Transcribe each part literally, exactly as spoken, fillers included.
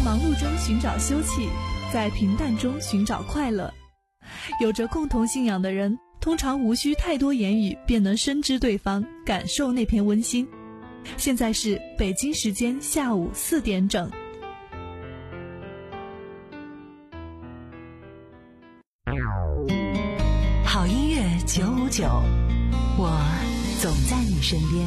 忙碌中寻找休憩，在平淡中寻找快乐。有着共同信仰的人，通常无需太多言语便能深知对方，感受那片温馨。现在是北京时间下午四点整。 好音乐九五九，我总在你身边。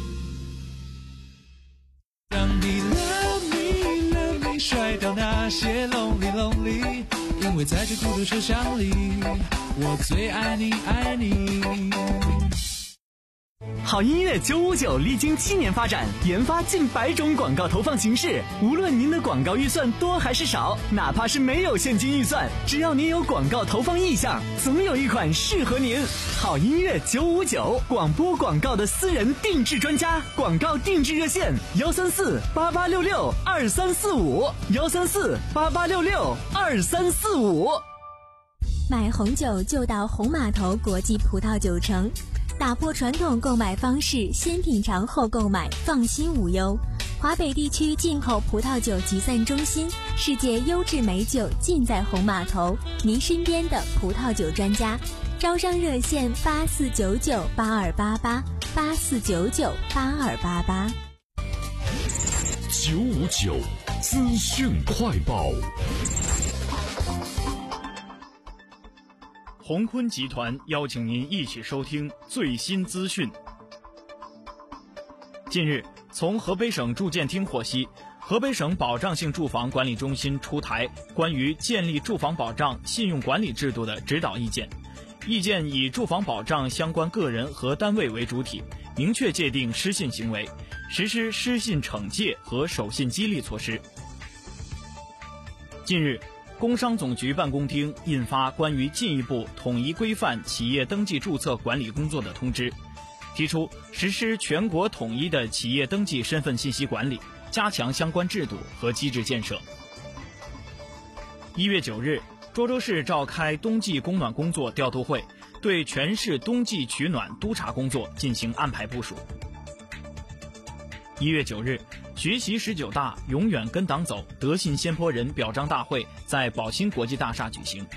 当你 love me love me 甩掉那些 lonely lonely， 因为在这孤独车厢里，我最爱你爱你。 好音乐九五九历经七年发展，研发近百种广告投放形式。无论您的广告预算多还是少，哪怕是没有现金预算，只要您有广告投放意向，总有一款适合您。好音乐九五九，广播广告的私人定制专家，广告定制热线幺三四八八六六二三四五幺三四八八六六二三四五。 买红酒就到红码头国际葡萄酒城。打破传统购买方式，先品尝后购买，放心无忧。华北地区进口葡萄酒集散中心，世界优质美酒尽在红码头，您身边的葡萄酒专家。招商热线八四九九八二八八八四九九八二八八。 九五九资讯快报。 鸿坤集团邀请您一起收听最新资讯。近日，从河北省住建厅获悉，河北省保障性住房管理中心出台关于建立住房保障信用管理制度的指导意见。意见以住房保障相关个人和单位为主体，明确界定失信行为，实施失信惩戒和守信激励措施。近日，工商总局办公厅印发关于进一步统一规范企业登记注册管理工作的通知，提出实施全国统一的企业登记身份信息管理，加强相关制度和机制建设。一月九日，涿州市召开冬季供暖工作调度会，对全市冬季取暖督查工作进行安排部署。一月九日，学习十九大永远跟党走德信先坡人表彰大会在宝兴国际大厦举行。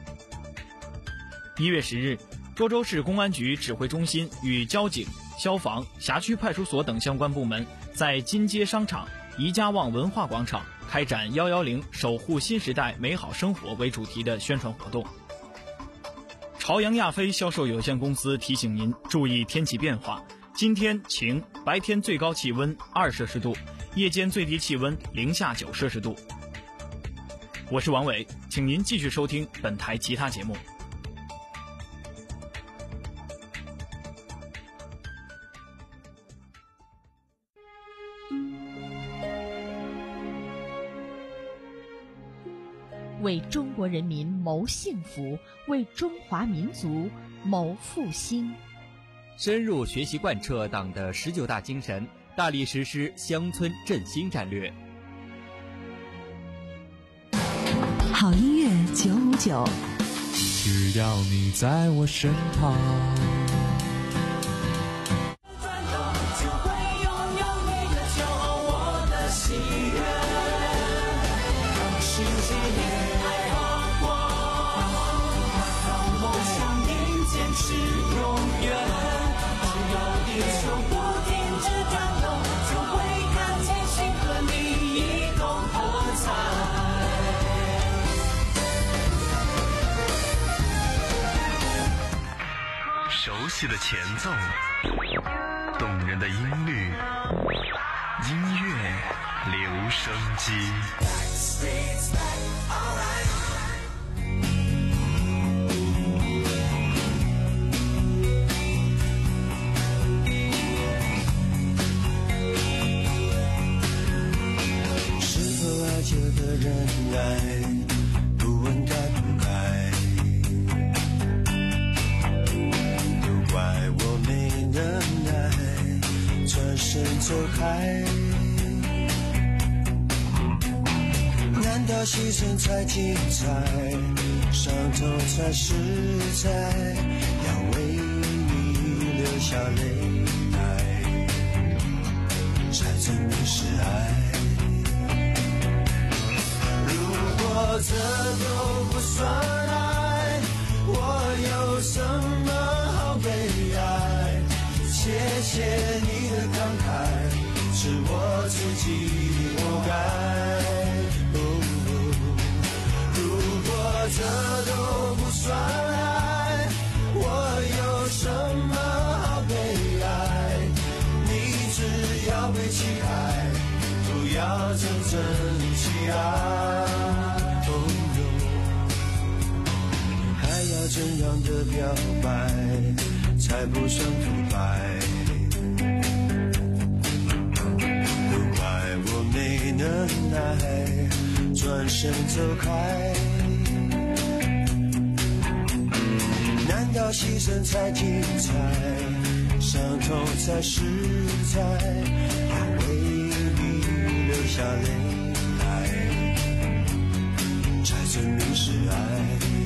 一月十日，涿州市公安局指挥中心与交警、消防、辖区派出所等相关部门在金街商场、宜家旺文化广场开展一一零守护新时代美好生活为主题的宣传活动。朝阳亚飞销售有限公司提醒您注意天气变化，今天晴，白天最高气温二摄氏度，夜间最低气温零下九摄氏度。我是王伟，请您继续收听本台其他节目。 为中国人民谋幸福，为中华民族谋复兴。 深入学习贯彻党的十九大精神，大力实施乡村振兴战略。 好音乐九五九， 只要你在我身旁。 熟悉的前奏，动人的音律，音乐留声机。 是否爱着的人爱，不问该不该，都怪我没能耐转身走开。难道牺牲才精彩，伤痛才实在，要为你流下泪来，才证明是爱。 果这都不算爱，我有什么好悲哀？谢谢你的慷慨，是我自己活该。哦哦、如果这都不算爱，我有什么好悲哀？你只要被期待，不要真正起爱。哦哦、还要怎样的表白才不算腐败？都怪我没能耐转身走开。难道牺牲才精彩，伤痛才实在？要为你流下泪来，才证明是爱。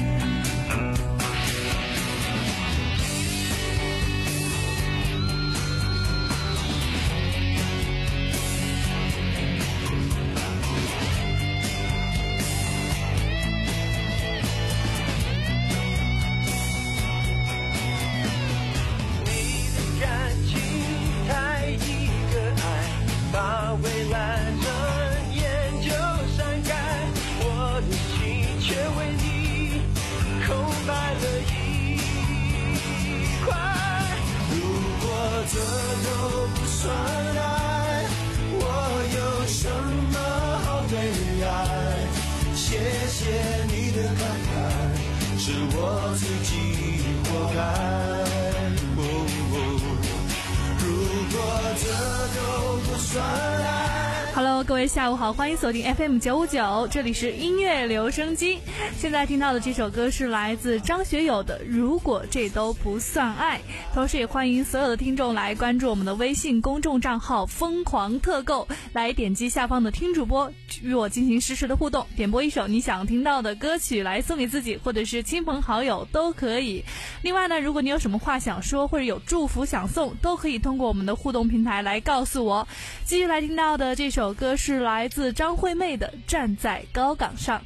是我自己活该。哦哦、如果这都不算爱。 Hello， 各位下午好，欢迎锁定 F M 九五九，这里是音乐留声机。现在听到的这首歌是来自张学友的《如果这都不算爱》，同时也欢迎所有的听众来关注我们的微信公众账号疯狂特购，来点击下方的听主播与我进行实时的互动，点播一首你想听到的歌曲来送给自己或者是亲朋好友都可以。另外呢，如果你有什么话想说或者有祝福想送，都可以通过我们的互动平台来告诉我。继续来听到的这首歌是来自张惠妹的《站在高岗上》。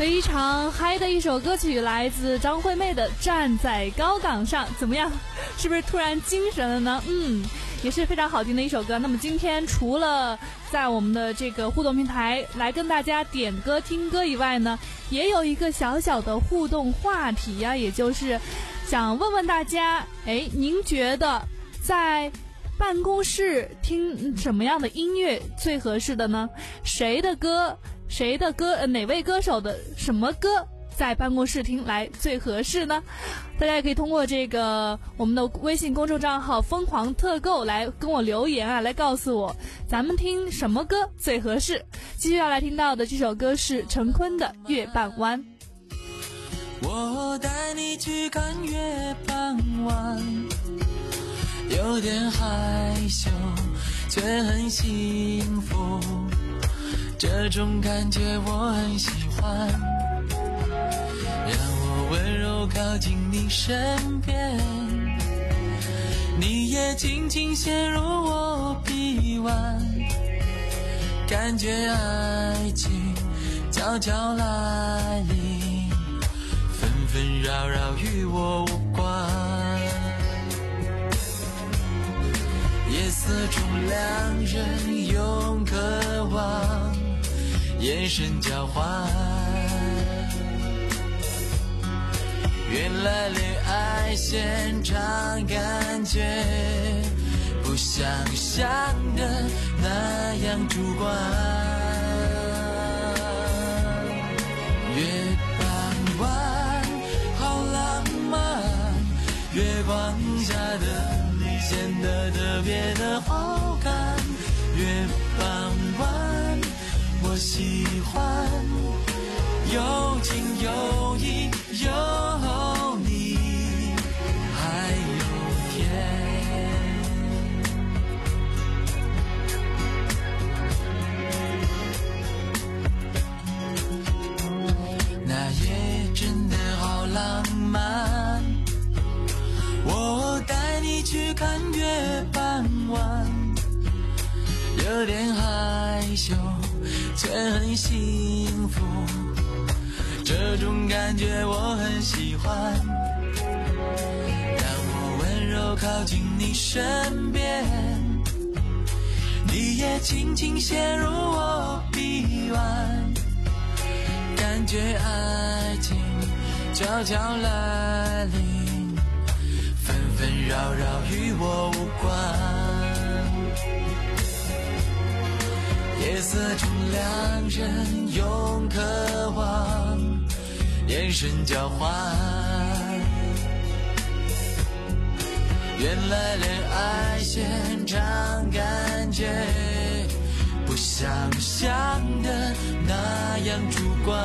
非常嗨的一首歌曲，来自张惠妹的《站在高岗上》，怎么样？是不是突然精神了呢？嗯，也是非常好听的一首歌。那么今天除了在我们的这个互动平台来跟大家点歌听歌以外呢，也有一个小小的互动话题呀、啊，也就是想问问大家，哎，您觉得在办公室听什么样的音乐最合适的呢？谁的歌？谁的歌、呃、哪位歌手的什么歌在办公室听来最合适呢？大家也可以通过这个我们的微信公众账号疯狂特购来跟我留言啊，来告诉我咱们听什么歌最合适。继续要来听到的这首歌是陈坤的《月半弯》。 我带你去看月半弯，有点害羞却很幸福，这种感觉我很喜欢，让我温柔靠近你身边，你也轻轻陷入我臂弯，感觉爱情悄悄来临，纷纷扰扰与我无关，夜色中两人用渴望眼神交换，原来恋爱现场感觉不像想的那样主观，月半弯好浪漫，月光下的你显得特别的好看，月半弯我喜欢，有情有义有你还有天，那夜真的好浪漫，我带你去看月半弯，有点害羞却很幸福，这种感觉我很喜欢，让我温柔靠近你身边，你也轻轻陷入我臂弯，感觉爱情悄悄来临，纷纷扰扰与我无关，夜色中两人用渴望眼神交换，原来恋爱现场感觉不像想的那样主观，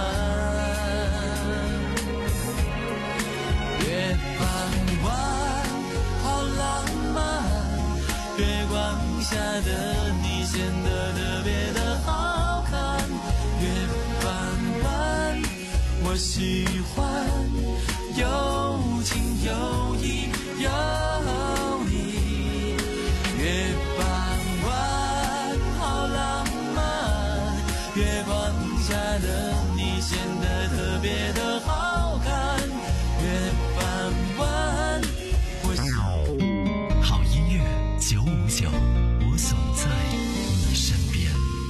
月半弯好浪漫，月光下的你显得特别的好看，月半弯我喜欢，有情有义有你，月半弯好浪漫，月光下的你显得特别的好看，月半弯我喜欢。 好音乐九五九，我总在你身边。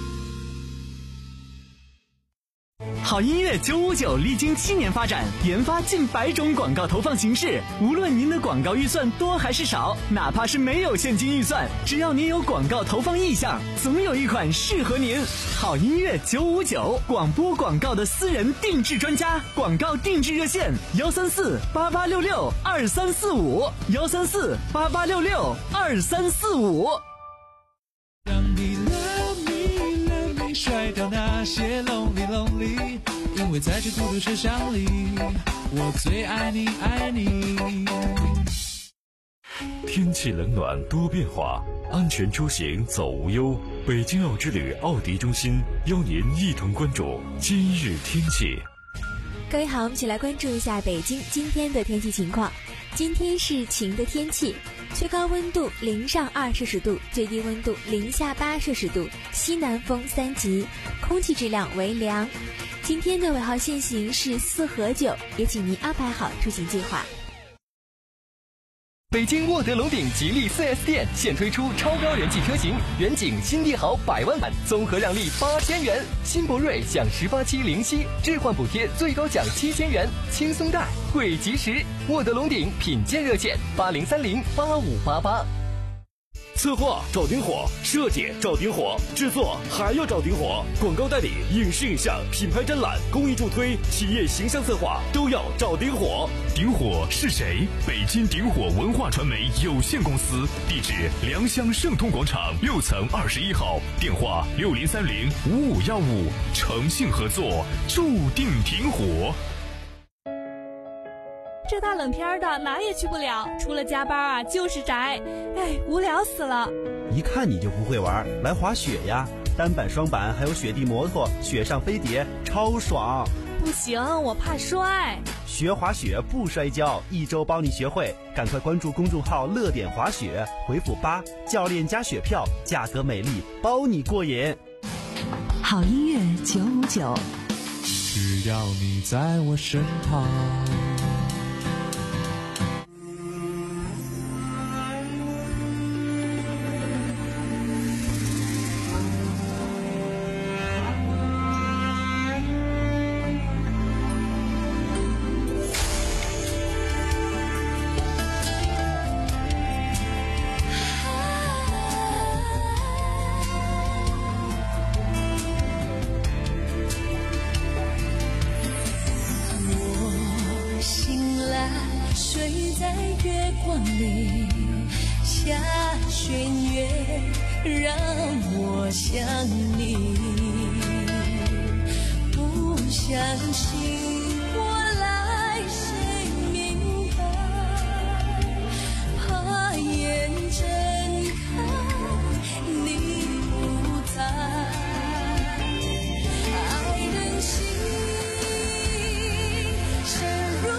好音乐九五九历经七年发展，研发近百种广告投放形式。无论您的广告预算多还是少，哪怕是没有现金预算，只要您有广告投放意向，总有一款适合您。好音乐九五九，广播广告的私人定制专家，广告定制热线：幺三四八八六六二三四五，幺三四八八六六二三四五。 让你 love me love me 甩掉那些 lonely lonely， 因为在这孤独车厢里，我最爱你爱你。 天气冷暖多变化，安全出行走无忧。北京奥之旅奥迪中心邀您一同关注今日天气。 各位好，我们一起来关注一下北京今天的天气情况。今天是晴的天气， 最高温度零上二摄氏度，最低温度零下八摄氏度，西南风三级，空气质量为良。今天的尾号限行是四和九，也请您安排好出行计划。 北京沃德龙鼎吉利 四 S 店现推出超高人气车型，远景新帝豪百万版，综合让利八千元；新博瑞享十八期零息，置换补贴最高享七千元，轻松贷，贵及时。沃德龙鼎品鉴热线八零三零八五八八。 策划找顶火，设计找顶火，制作还要找顶火，广告代理、影视影像、品牌展览、公益助推、企业形象策划都要找顶火。 顶火是谁？北京顶火文化传媒有限公司，地址良乡盛通广场六层二十一号，电话六零三零五五幺五，诚信合作，注定顶火。 这大冷天的哪也去不了，除了加班啊就是宅，哎，无聊死了。 一看你就不会玩，来滑雪呀，单板双板还有雪地摩托，雪上飞碟超爽。 不行，我怕摔。 学滑雪不摔跤，一周帮你学会，赶快关注公众号乐点滑雪，回复八，教练加雪票，价格美丽，包你过瘾。 好音乐九五九， 只要你在我身旁。 睡在月光里，下弦月让我想你，不相信我来谁明白，怕眼睁开你不在，爱人心深入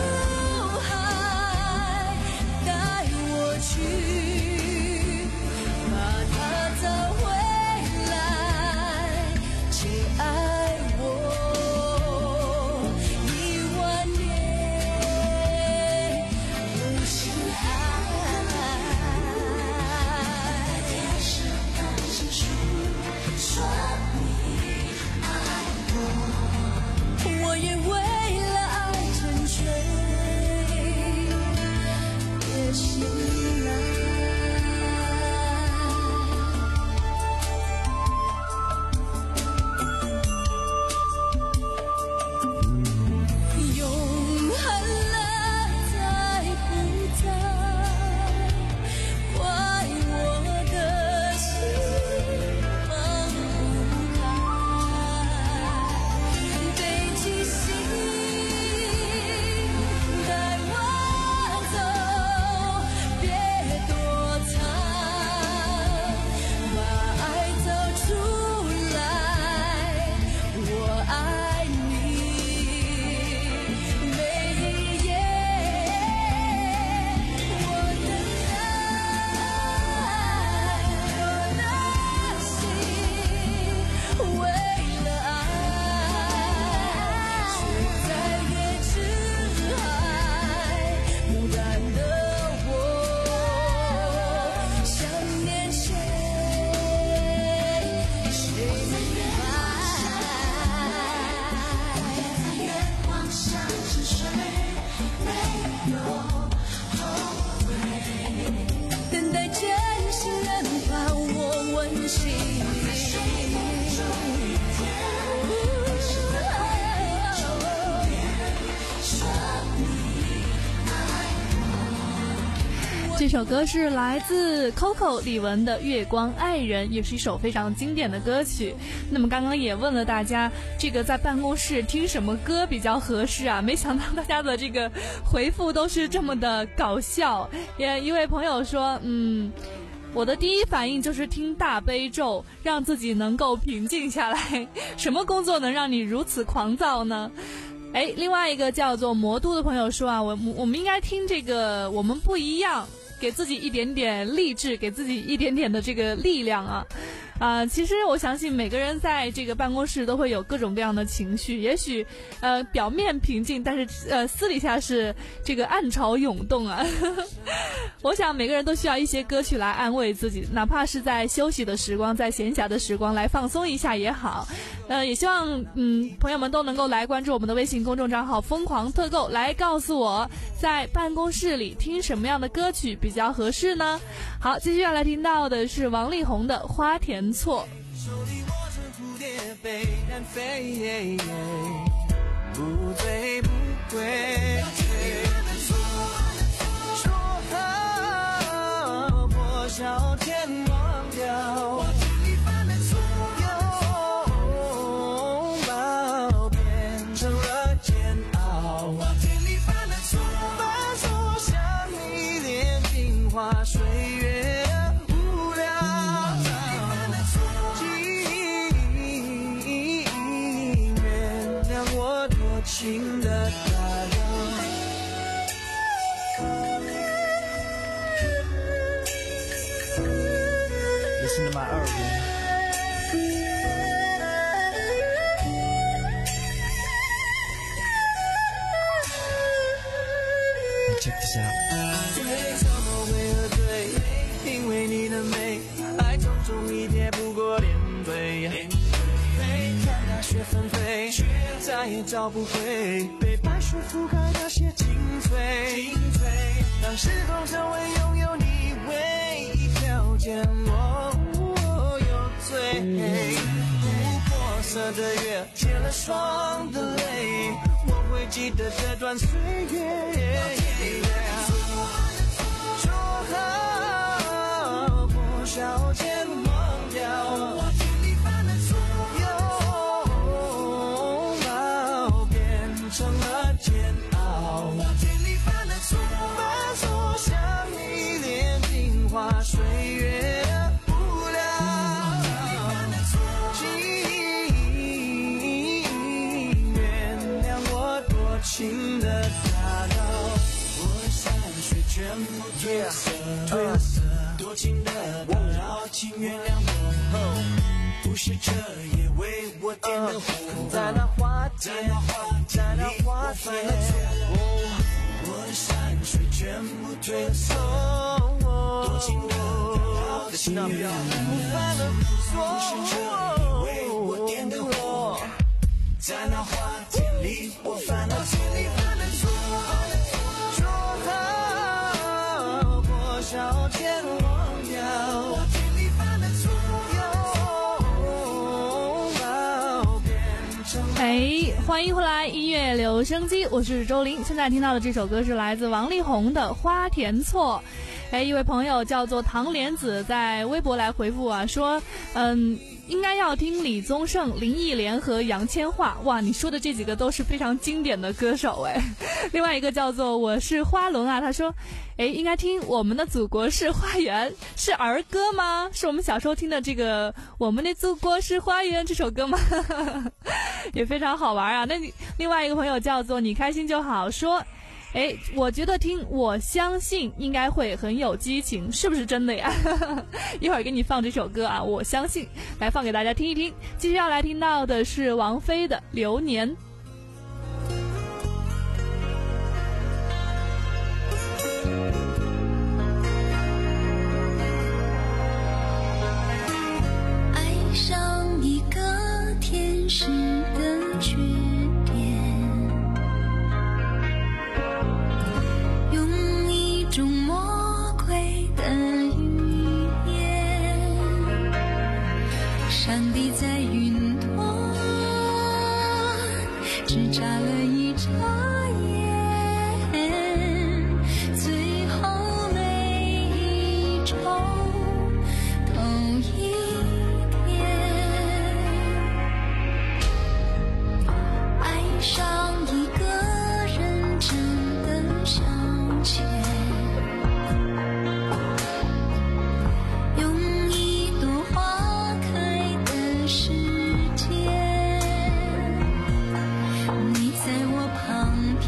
这首歌是来自 Coco 李玟的《月光爱人》，也是一首非常经典的歌曲。那么刚刚也问了大家，这个在办公室听什么歌比较合适啊？没想到大家的这个回复都是这么的搞笑。也一位朋友说，嗯，我的第一反应就是听大悲咒，让自己能够平静下来。什么工作能让你如此狂躁呢？哎，另外一个叫做魔都的朋友说啊，我我们应该听这个我们不一样。 给自己一点点励志，给自己一点点的这个力量啊。啊、呃，其实我相信每个人在这个办公室都会有各种各样的情绪，也许呃表面平静，但是呃私底下是这个暗潮涌动啊。我想每个人都需要一些歌曲来安慰自己，哪怕是在休息的时光，在闲暇的时光来放松一下也好。呃，也希望嗯朋友们都能够来关注我们的微信公众账号疯狂特购，来告诉我在办公室里听什么样的歌曲比较合适呢？好，接下来听到的是王力宏的《花田错》。 手里握着蝴蝶飞单飞，不醉不归。说好破晓天忘掉，拥抱变成了煎熬。反锁向你炼尽花水月无聊。原谅我多情的打扰。 Listen to my album. Check this out. 醉怎么会喝醉？因为你的美，爱匆匆一瞥不过点缀。看大雪纷飞，再也找不回被白雪覆盖那些精粹。当时空成为拥有你唯一条件，我我有罪。琥珀色的月，结了霜的泪，我会记得这段岁月。说好破晓前忘掉，拥抱变成了煎熬。反锁向你炼尽花水月无聊。请原谅我多情的打扰。我山水全部褪色，褪色多情的打扰，请原谅我，不是彻夜为我点的火，在那花田，在那花田，我的山水全部褪色，多情的打扰，请原谅我，不是彻夜为我点的火，在那花田里我犯了错。小天忘掉，拥抱变成。 哎，欢迎回来，音乐留声机，我是周玲。现在听到的这首歌是来自王力宏的《花田错》。哎，一位朋友叫做唐莲子在微博来回复啊，说，嗯。应该要听李宗盛、林忆莲和杨千嬅。哇，你说的这几个都是非常经典的歌手哎。另外一个叫做我是花轮啊，他说，哎，应该听我们的祖国是花园，是儿歌吗？是我们小时候听的这个我们的祖国是花园这首歌吗？也非常好玩啊。那另外一个朋友叫做你开心就好，说，哎，我觉得听我相信应该会很有激情，是不是真的呀？一会儿给你放这首歌啊，我相信，来放给大家听一听。继续要来听到的是王菲的《流年》。 爱上一个天使的缺点，用一种魔鬼的语言，上帝在云端只眨了一眨眼，最后每周都一天，爱上一个认真的消遣，用一朵花开的时间，你在我旁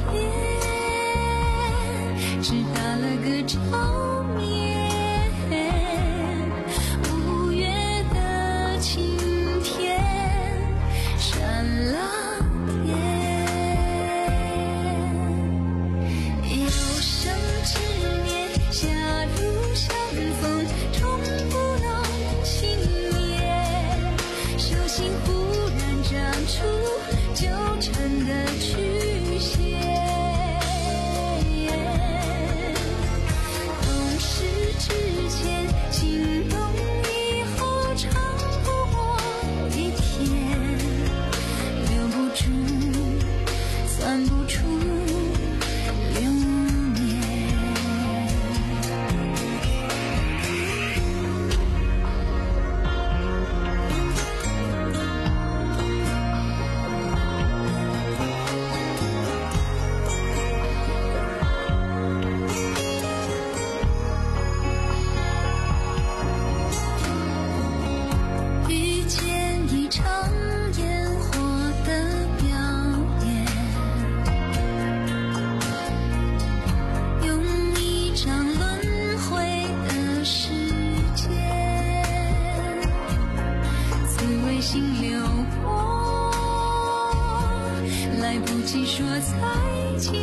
细说再见，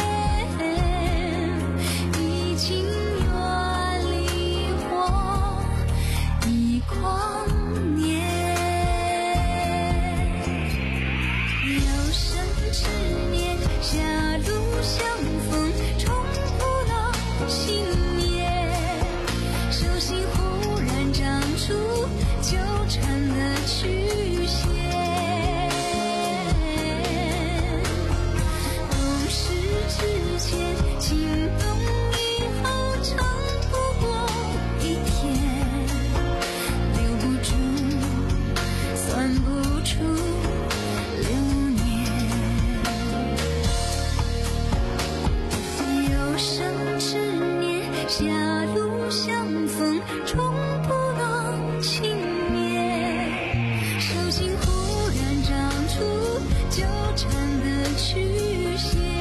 已经远离我一光年。有生之年，狭路相逢，重复了信念。手心忽然长出纠缠的曲线。之前心动以后长不过一天，留不住算不出流年。有生之年，狭路相逢，重不了情面。手心忽然长出纠缠的曲线。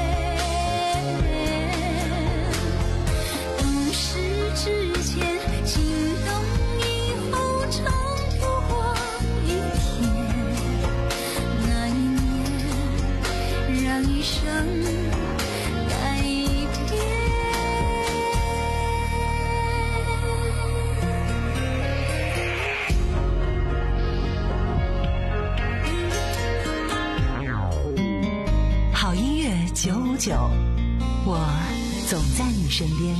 之前心动以后长不过一天，那一年让一生改变。 好音乐九五九，我总在你身边。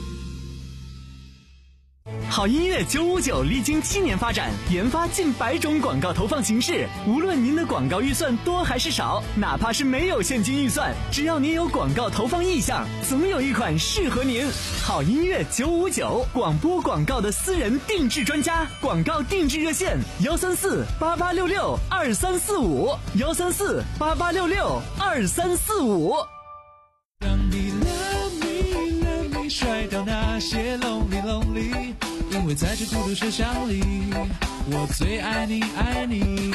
好音乐九五九历经七年发展，研发近百种广告投放形式。无论您的广告预算多还是少，哪怕是没有现金预算，只要您有广告投放意向，总有一款适合您。好音乐九五九，广播广告的私人定制专家，广告定制热线：幺三四八八六六二三四五，幺三四八八六六二三四五。 让你 love me love me 甩掉那些 lonely lonely， 因为在这孤独车厢里，我最爱你爱你。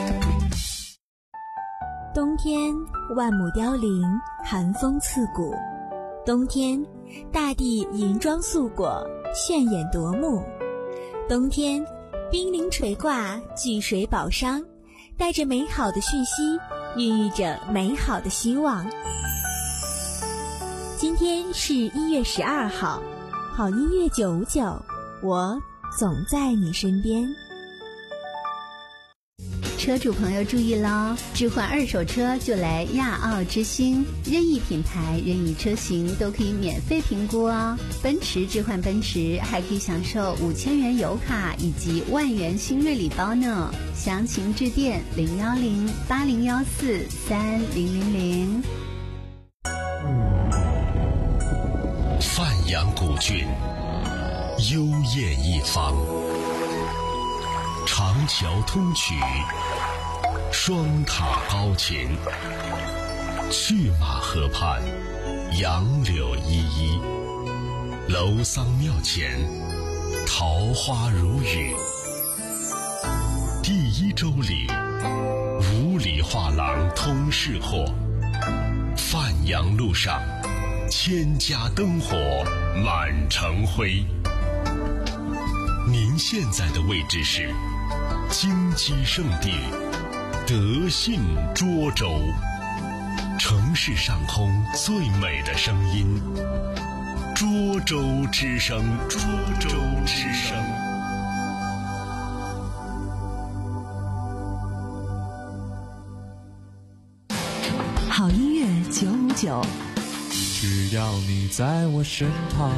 冬天万木凋零，寒风刺骨。冬天大地银装素裹，炫眼夺目。冬天冰凌垂挂，聚水宝商，带着美好的讯息，孕育着美好的希望。今天是一月十二号，好音乐九五九，我总在你身边。 车主朋友注意喽，置换二手车就来亚奥之星，任意品牌任意车型都可以免费评估哦。奔驰置换奔驰还可以享受五千元油卡以及万元新锐礼包呢，详情致电零幺零八零幺四三零零零。 范阳古郡，幽艳一方，长桥通衢，双塔高琴，去马河畔，杨柳依依，楼桑庙前，桃花如雨。第一周里，五里画廊通市货，范阳路上，千家灯火满城辉。您现在的位置是金鸡圣地德信涿州，城市上空最美的声音，涿州之声，涿州之声。 好音乐九五九， 只要你在我身旁。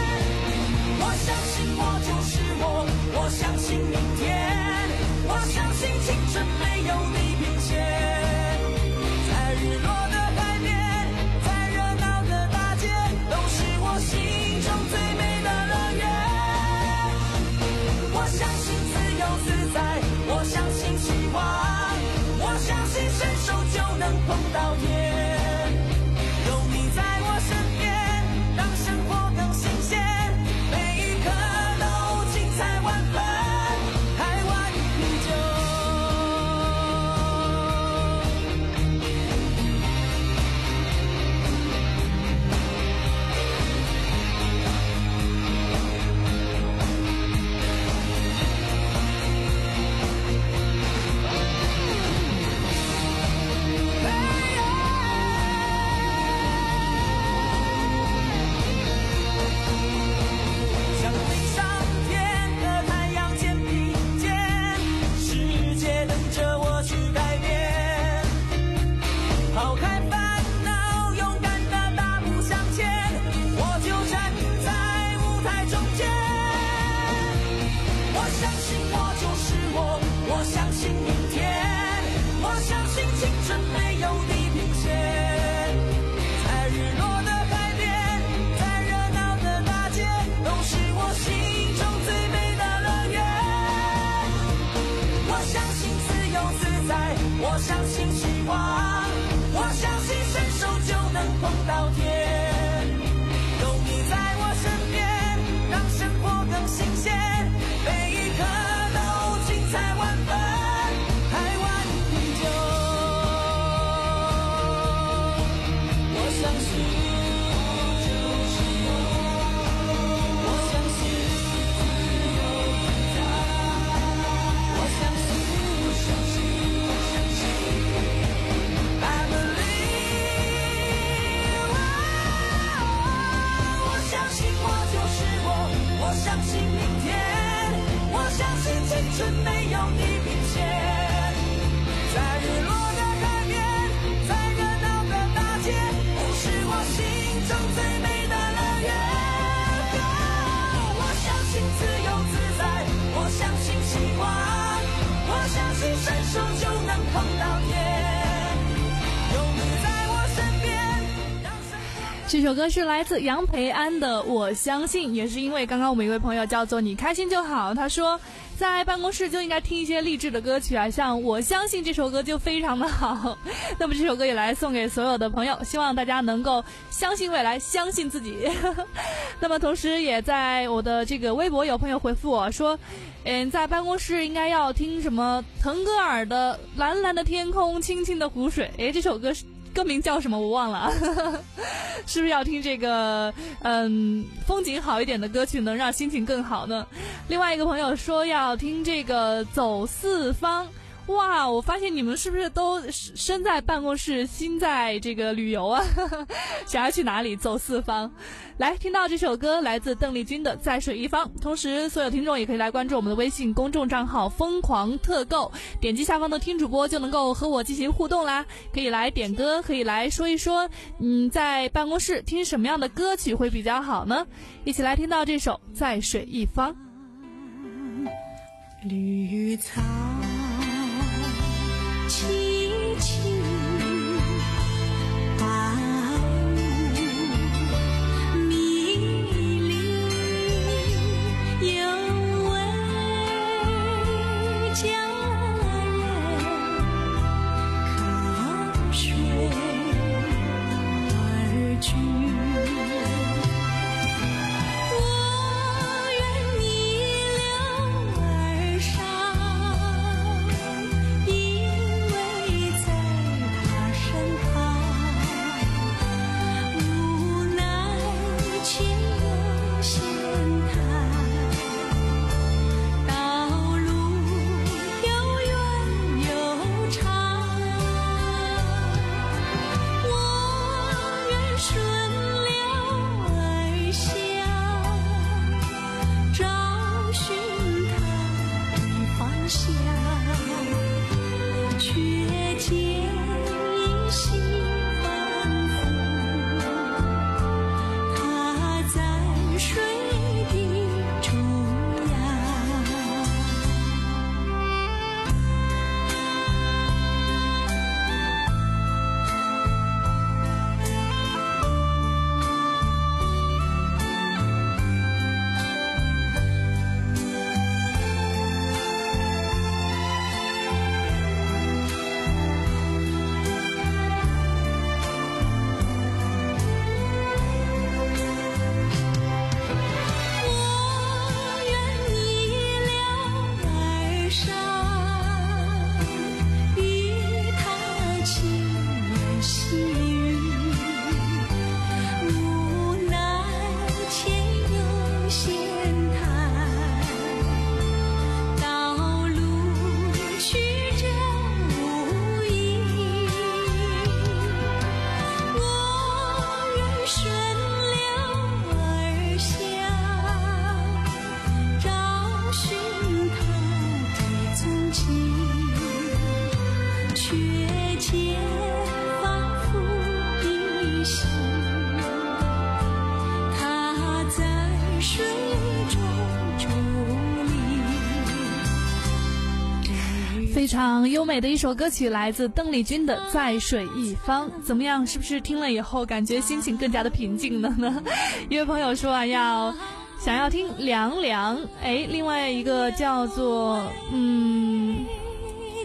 我相信明天，我相信我相信希望，我相信伸手就能碰到天。有你在我身边，让生活更新鲜，每一刻都精彩万分，台湾啤酒。我相信，我相信自由自在，我相信，我相信，我相信 I believe， 我相信我就是我，我相信明天，我相信青春没有你明显，在日落的海边，在热闹的大街，不是我心中最美的乐园。我相信自由自在，我相信希望，我相信伸手就能碰到天。有你在我身边。 这首歌是来自杨培安的《我相信》，也是因为刚刚我们一位朋友叫做你开心就好，他说在办公室就应该听一些励志的歌曲啊，像《我相信》这首歌就非常的好。那么这首歌也来送给所有的朋友，希望大家能够相信未来，相信自己。那么同时也在我的这个微博有朋友回复我说，嗯，在办公室应该要听什么腾格尔的《蓝蓝的天空，清清的湖水》。诶，这首歌是歌名叫什么我忘了。是不是要听这个嗯风景好一点的歌曲能让心情更好呢？另外一个朋友说要听这个走四方。哇，我发现你们是不是都身在办公室，心在这个旅游啊？想要去哪里走四方？来，听到这首歌来自邓丽君的《在水一方》。同时所有听众也可以来关注我们的微信公众账号疯狂特购，点击下方的听主播就能够和我进行互动啦，可以来点歌，可以来说一说嗯，在办公室听什么样的歌曲会比较好呢？一起来听到这首《在水一方》。 绿草萋萋，花雾迷离，有位佳人靠水而居。 非常优美的一首歌曲，来自邓丽君的《在水一方》。怎么样，是不是听了以后感觉心情更加的平静了呢？一位朋友说啊，要想要听凉凉。哎，另外一个叫做嗯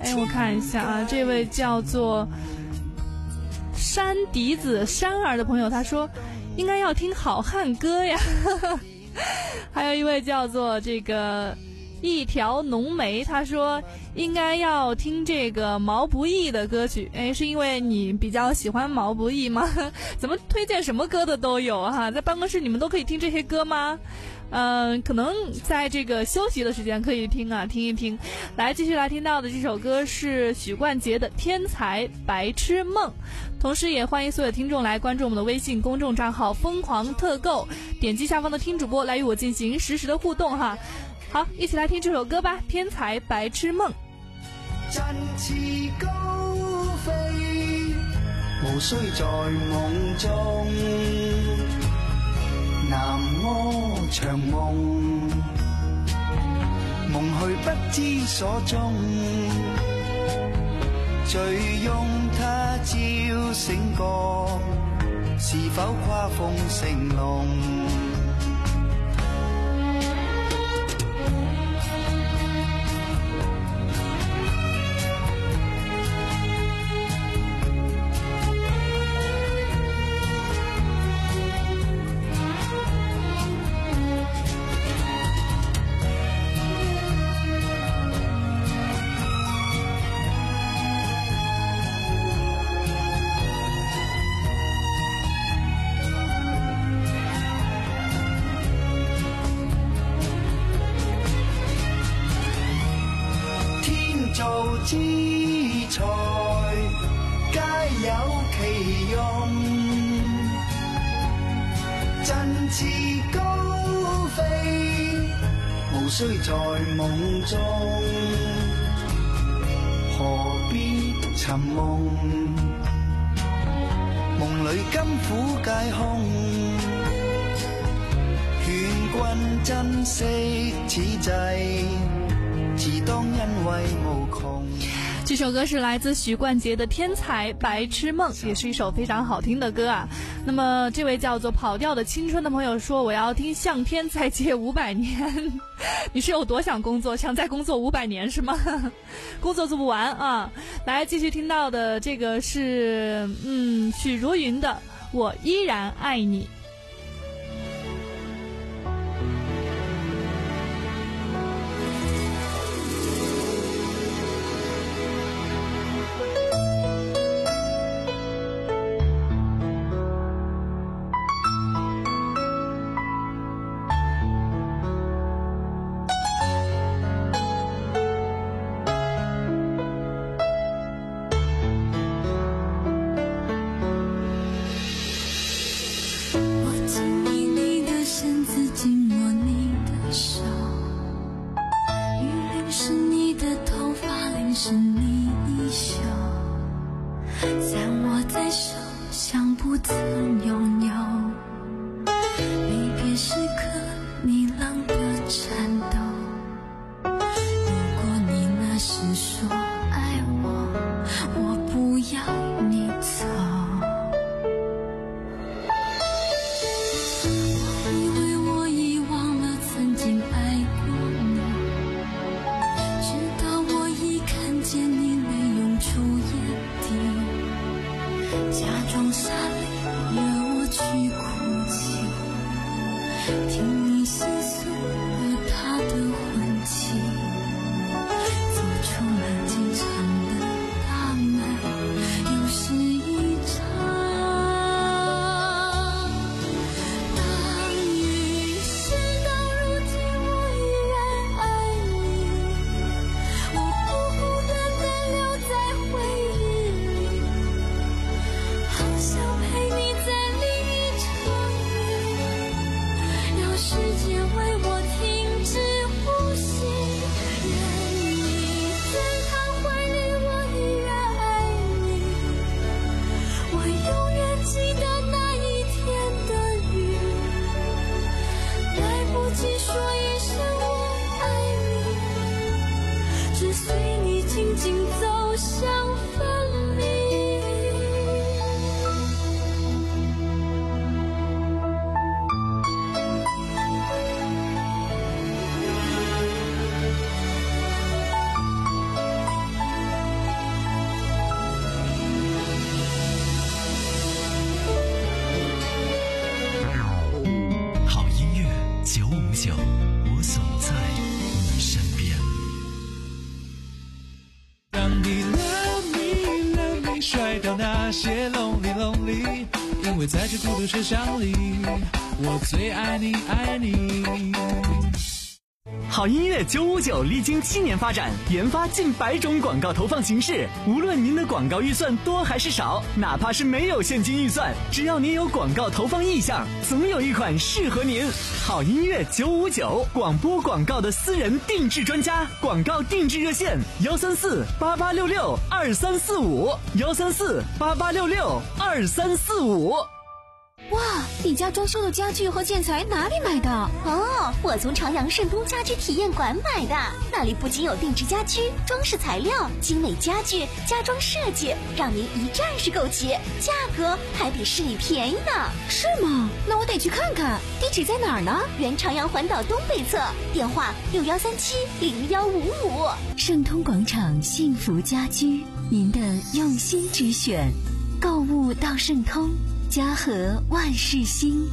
哎，我看一下啊，这位叫做山笛子山儿的朋友，他说应该要听好汉歌呀。还有一位叫做这个一条浓眉，他说应该要听这个毛不易的歌曲。哎，是因为你比较喜欢毛不易吗？怎么推荐什么歌的都有哈？在办公室你们都可以听这些歌吗？嗯、呃，可能在这个休息的时间可以听啊，听一听。来，继续来听到的这首歌是许冠杰的《天才白痴梦》，同时也欢迎所有听众来关注我们的微信公众账号疯狂特购，点击下方的听主播来与我进行实时的互动哈。好，一起来听这首歌吧，《天才白痴梦》。 振翅高飛，無需在夢中南柯長夢，夢去不知所蹤，醉擁他朝醒覺，是否跨鳳成龍？之才皆有其用，振翅高飛，無需在夢中，何必尋夢？夢裏甘苦皆空，勸君珍惜此際，自當因為無窮。 这首歌是来自许冠杰的《天才白痴梦》，也是一首非常好听的歌啊。那么这位叫做跑调的青春的朋友说，我要听向天再借五百年。你是有多想工作，想再工作五百年是吗？工作做不完啊。来，继续听到的这个是嗯许茹芸的《我依然爱你》。 me love me love me， 甩掉那些 lonely lonely， 因为在这孤独车厢里，我最爱你爱你。 好音乐九五九历经七年发展，研发近百种广告投放形式。无论您的广告预算多还是少，哪怕是没有现金预算，只要您有广告投放意向，总有一款适合您。好音乐九五九，广播广告的私人定制专家，广告定制热线：幺三四八八六六二三四五，幺三四八八六六二三四五。 哇，你家装修的家具和建材哪里买的？ 哦，我从朝阳盛东家居体验馆买的，那里不仅有定制家居、装饰材料、精美家具、家装设计，让您一站式购齐，价格还比市里便宜呢。 是吗？那我得去看看。地址在哪儿呢？ 原朝阳环岛东北侧，电话六幺三七零幺五五。 盛通广场幸福家居，您的用心之选，购物到盛通。家和万事兴。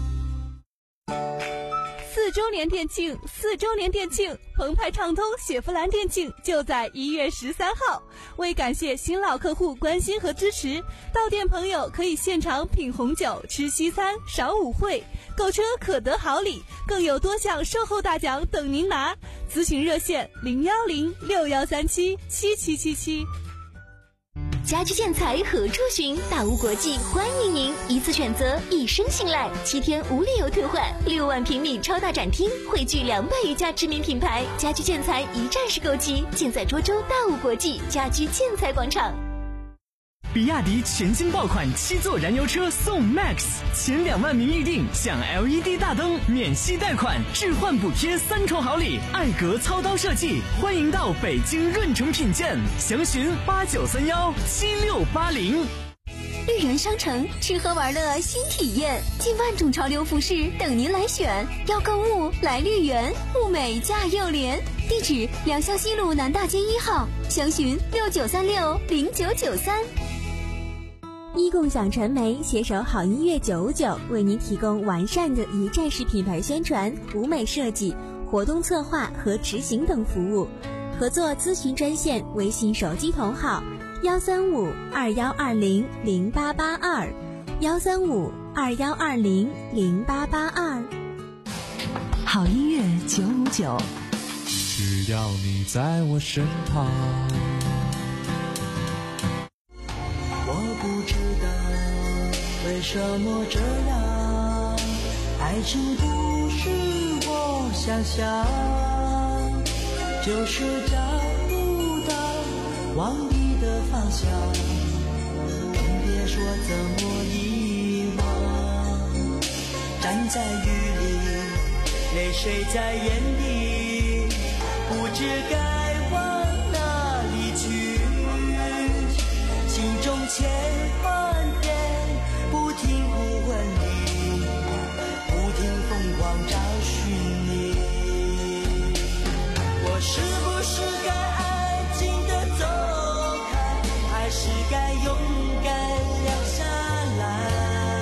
四周年店庆，四周年店庆，澎湃畅通雪佛兰店庆就在一月十三号。为感谢新老客户关心和支持，到店朋友可以现场品红酒、吃西餐、赏舞会，购车可得好礼，更有多项售后大奖等您拿。咨询热线零幺零六幺三七七七七七。 家居建材何处寻？大屋国际欢迎您，一次选择，一生信赖，七天无理由退换，六万平米超大展厅，汇聚两百余家知名品牌，家居建材一站式购齐，尽在涿州大屋国际家居建材广场。 比亚迪全新爆款七座燃油车送 Max， 前两万名预定享 L E D 大灯、免息贷款、置换补贴三重好礼，艾格操刀设计，欢迎到北京润城品鉴，详询八九三幺七六八零。 绿源商城吃喝玩乐新体验，近万种潮流服饰等您来选。要购物来绿源，物美价又廉。地址：良校西路南大街一号，详询六九三六零九九三。一共享传媒携手好音乐九五九，为您提供完善的一站式品牌宣传、舞美设计、活动策划和执行等服务。合作咨询专线：微信手机同号幺三五二幺二零零八八二，幺三五二幺二零零八八二。 好音乐九五九， 只要你在我身旁。 我不知道为什么这样，爱情不是我想象，就是找不到往你的方向，更别说怎么遗忘。站在雨里，泪水在眼底，不知该往哪里去，心中千万遍不停呼唤你，不停疯狂找寻你。我是不是该安静地走开，还是该勇敢留下来？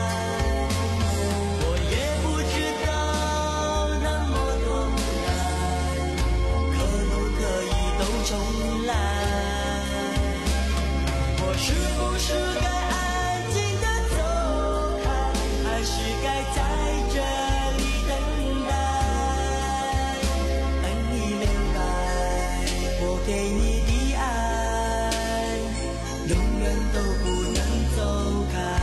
我也不知道那么多难，可不可以都重来？我是不是该安静地走开，还是该在这里等待？等你明白，我给你的爱永远都不能走开。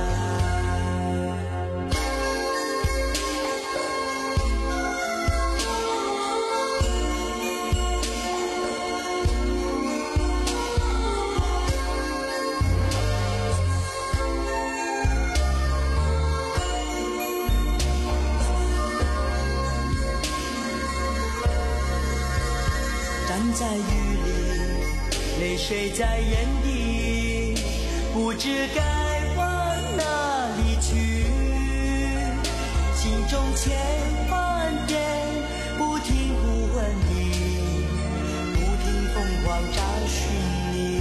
站在雨里，泪水在眼底，不知该往哪里去，心中千万遍不停呼唤你，不停疯狂找寻你。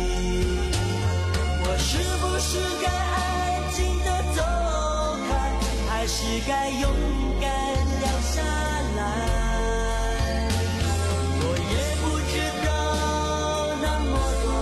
我是不是该安静地走开，还是该勇敢留下来？我也不知道那么多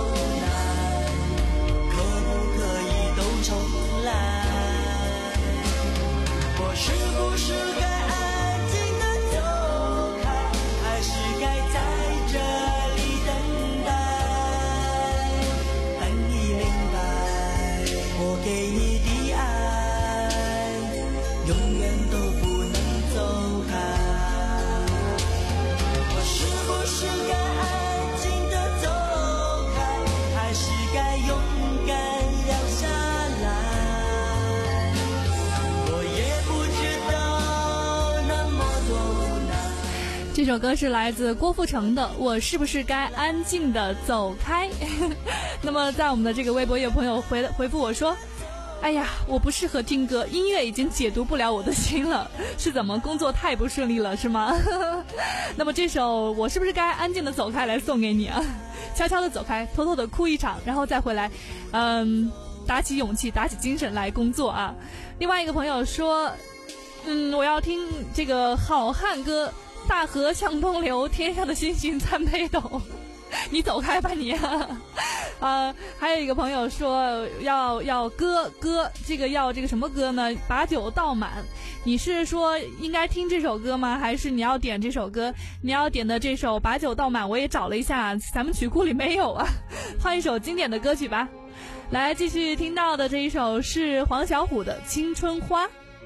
首歌是来自郭富城的《我是不是该安静的走开》那么在我们的这个微博有朋友回回复我说，哎呀，我不适合听歌，音乐已经解读不了我的心了，是怎么工作太不顺利了是吗那么这首我是不是该安静的走开来送给你啊，悄悄的走开，偷偷的哭一场，然后再回来嗯，打起勇气打起精神来工作啊。另外一个朋友说，嗯，我要听这个好汉歌，大河向东流，天上的星星参北斗你走开吧你啊呃，还有一个朋友说要要歌歌，这个要这个什么歌呢？把酒倒满。你是说应该听这首歌吗？还是你要点这首歌？你要点的这首把酒倒满，我也找了一下，咱们曲库里没有啊。换一首经典的歌曲吧。来，继续听到的这一首是黄小琥的《青春花》。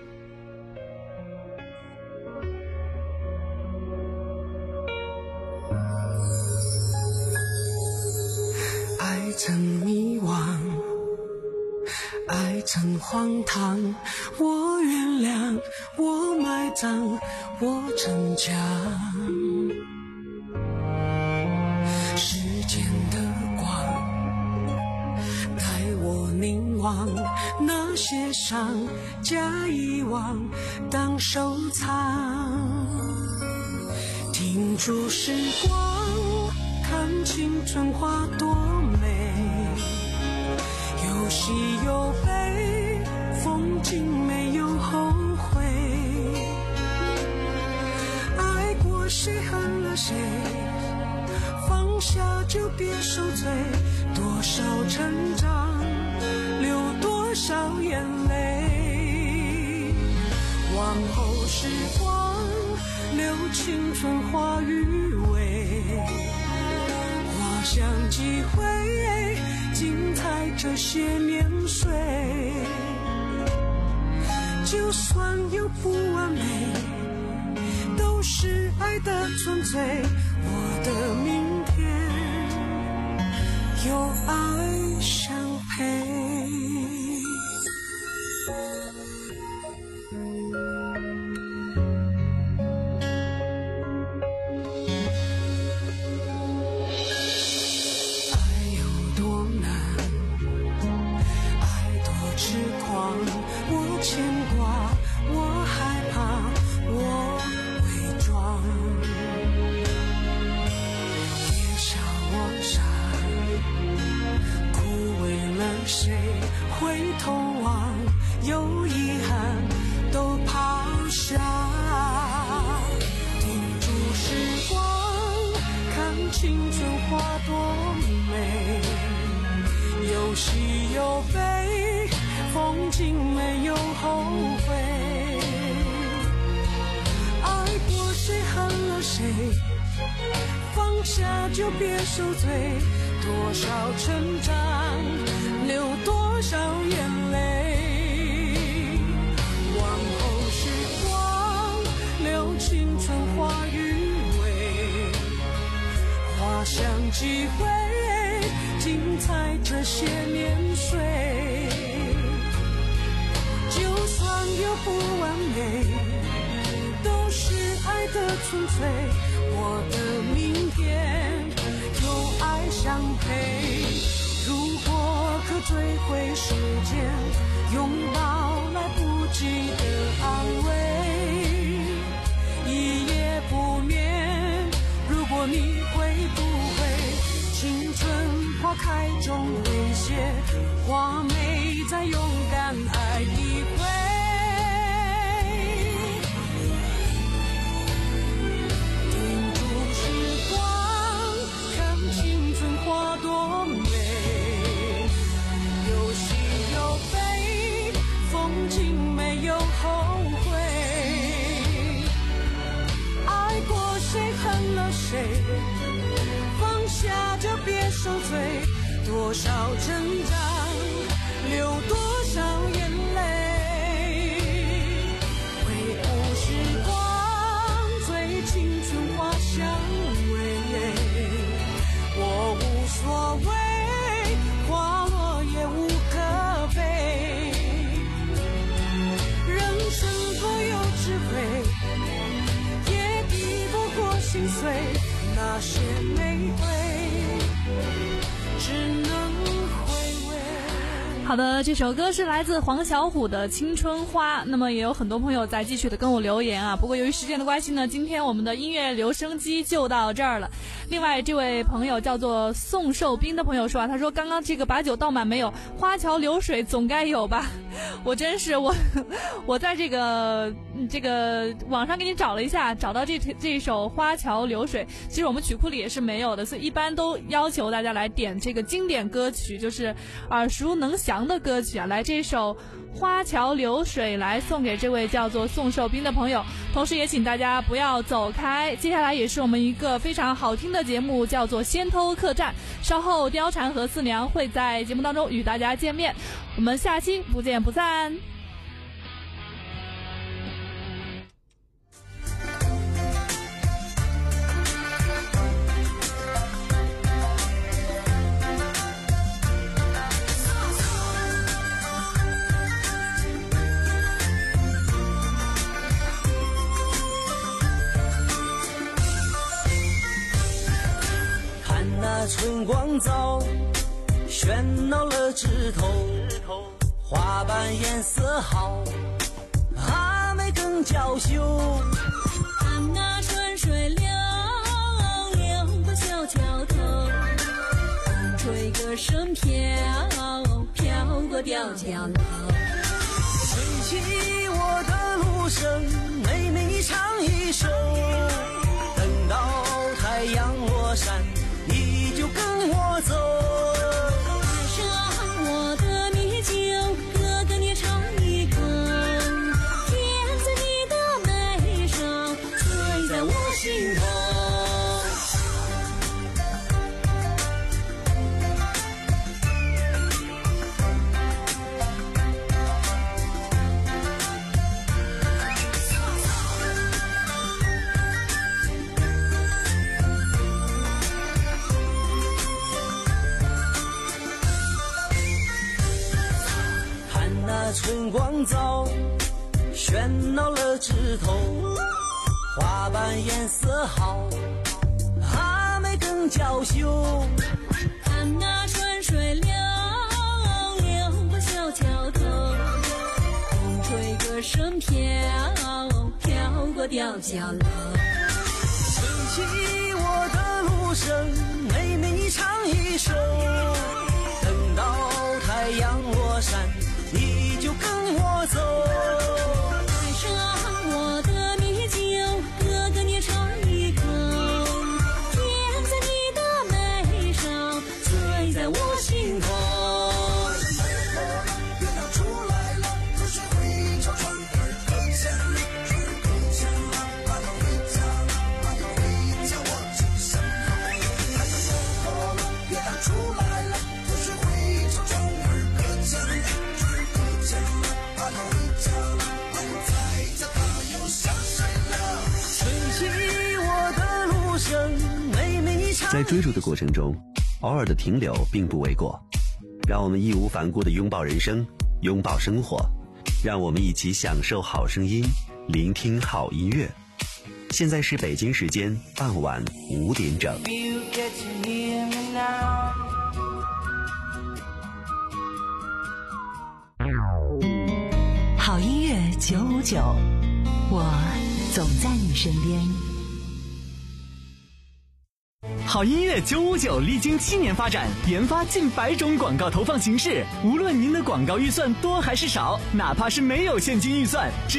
爱曾迷惘，爱曾荒唐，我原谅，我埋葬，我逞强。时间的光带我凝望那些伤，加遗忘当收藏。停住时光，看青春花多美，有喜有悲，风景没有后悔。爱过谁恨了谁，放下就别受罪。多少成长，流多少眼泪，往后时光留青春花余味，想几回，精彩这些年岁。就算有不完美，都是爱的纯粹。我的明天有爱相陪。就别受罪，多少成长，流多少眼泪。往后时光，留青春花余味，花香几回，精彩这些年岁。就算有不完美，都是爱的纯粹。我的明天有爱相陪，如果可追回时间，拥抱来不及的安慰，一夜不眠。如果你会不会，青春花开终会谢，花美再勇敢爱一回。放下就别受罪，多少成长，流多少眼泪。回顾时光，最青春花香味，我无所谓，花落也无可悲。人生多有智慧，也抵不过心那些玫瑰，只能回味。 好的，这首歌是来自黄小琥的《青春花》。那么也有很多朋友在继续的跟我留言啊，不过由于时间的关系呢，今天我们的音乐留声机就到这儿了。另外这位朋友叫做宋寿斌的朋友说啊，他说刚刚这个把酒倒满没有，花桥流水总该有吧。我真是我我在这个这个网上给你找了一下，找到这这首花桥流水，其实我们曲库里也是没有的，所以一般都要求大家来点这个经典歌曲，就是耳熟能详的歌曲啊。来，这首花桥流水来送给这位叫做宋寿斌的朋友，同时也请大家不要走开，接下来也是我们一个非常好听的节目，叫做先偷客栈，稍后貂蝉和四娘会在节目当中与大家见面，我们下期不见不散。 那春光早，喧闹了枝头，花瓣颜色好，阿妹更娇羞。 看那春水流，流过小桥头，风吹歌声飘，飘过吊桥楼。 吹起我的芦笙，妹妹你唱一首，等到太阳落山，你就跟我走。 带上我的米酒，哥哥你尝一口，甜在你的眉梢，醉在我心头。 春光早，喧闹了枝头，花瓣颜色好，阿妹更娇羞。 看那春水流，流过小桥头，风吹歌声飘，飘过吊桥楼。 吹起我的芦笙，妹妹你唱一首，等到太阳落山，你就跟我走。 带上我的米酒，哥哥你尝一口，甜在你的眉梢，醉在我心头。 月亮出来了，流水会朝船儿搁浅了，船儿搁浅了，把它回家了，把它回家，我就想好了。太阳落了，月亮出来了，流水会朝船儿搁浅了。 在追逐的过程中，偶尔的停留并不为过。让我们义无反顾地拥抱人生，拥抱生活，让我们一起享受好声音，聆听好音乐。现在是北京时间傍晚五点整。 好音乐九五九，我总在你身边。 好音乐九五九历经七年发展，研发近百种广告投放形式。无论您的广告预算多还是少，哪怕是没有现金预算，只